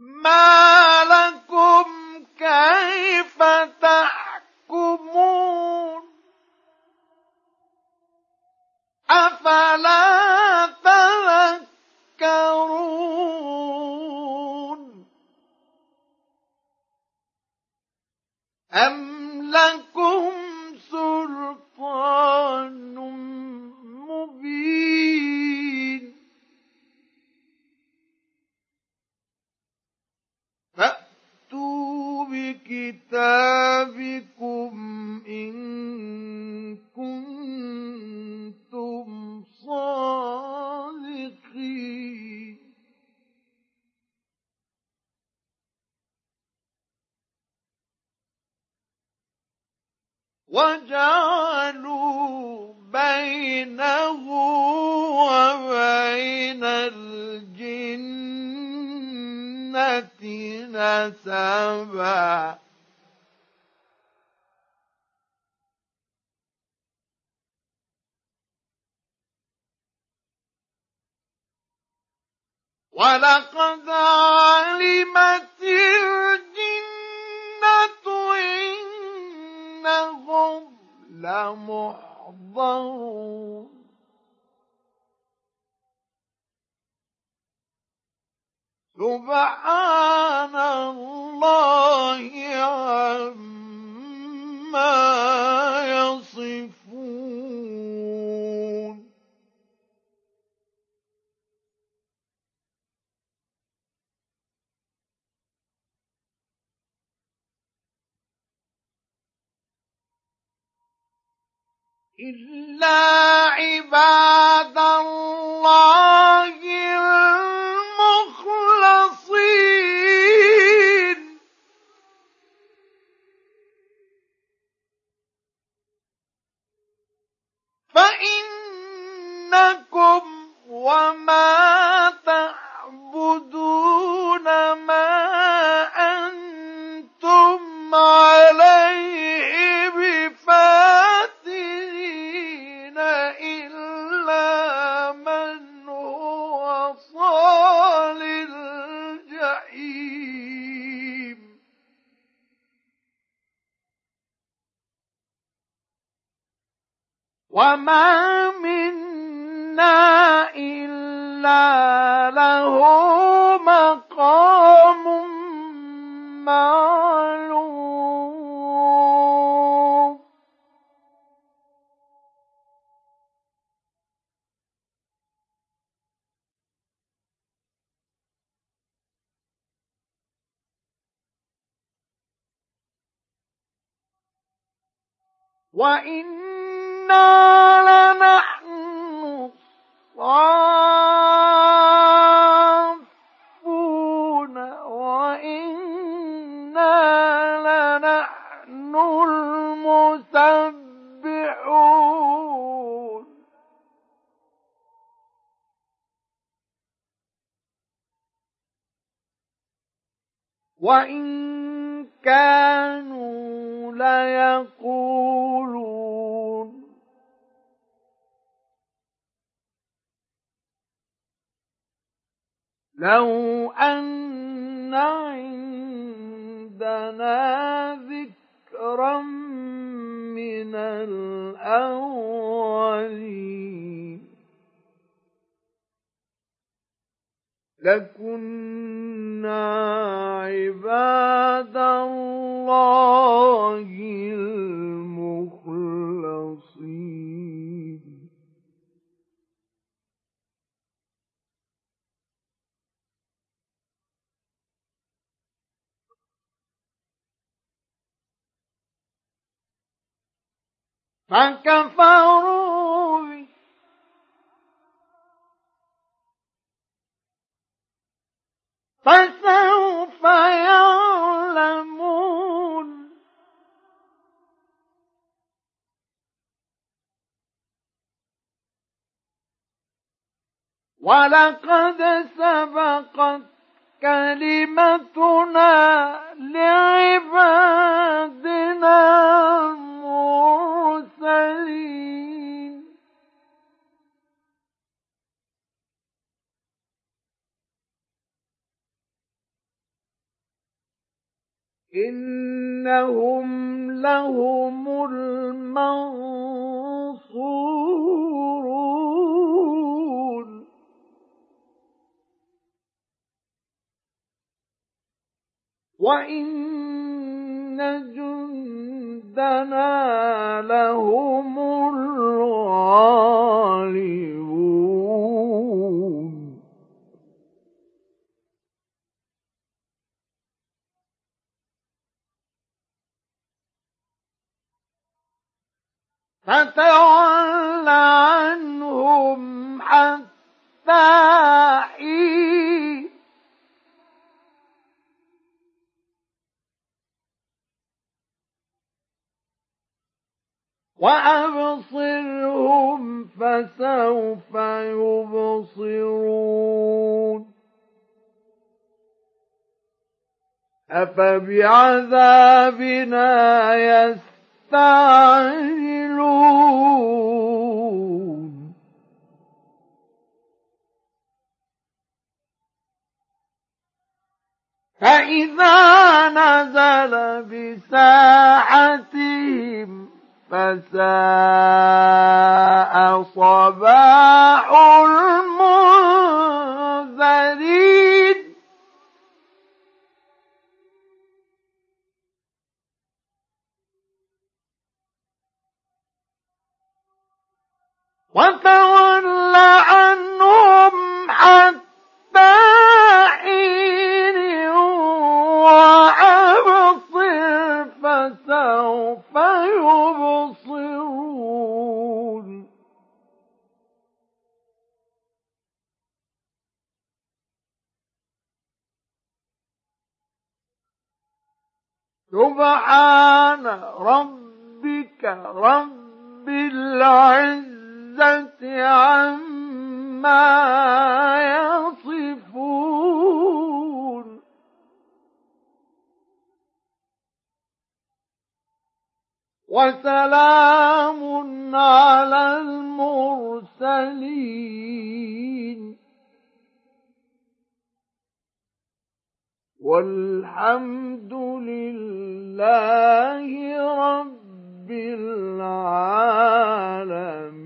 ما لكم كيف تحكمون أفلا تذكرون أم لكم سلطان مبين فأتوا بكتابكم إن كنتم صادقين وجعلوا بينه وبين الجنة نسبا ولقد علمت الجنة إنهم لمحضرون سبحان الله عما يصفون إلا عباد الله المخلصين فإنكم وما تعبدون ما أنتم عليه بفاتنين إلا من هو صال الجحيم وما منا إلا له مقام معلوم وإنا لنحن الصافون وإنا لنحن المسبحون وإن كانوا ليقولون لو أن عندنا ذكرا من الأولين لكنا عباد الله المخلصين فكفروا به فسوف يعلمون ولقد سبقت كلمتنا لعبادنا المرسلين إنهم لهم المنصورون وإن جندنا لهم الغالبون فتول عنهم حتى حين وأبصرهم فسوف يبصرون أفبعذابنا يستعجلون فإذا نزل بساحتهم فساء صباح المنذرين وتول عنهم حتى حين وأبصر فسوف يبصرون سبحان ربك رب العزة عما يصفون وسلام على المرسلين والحمد لله رب العالمين.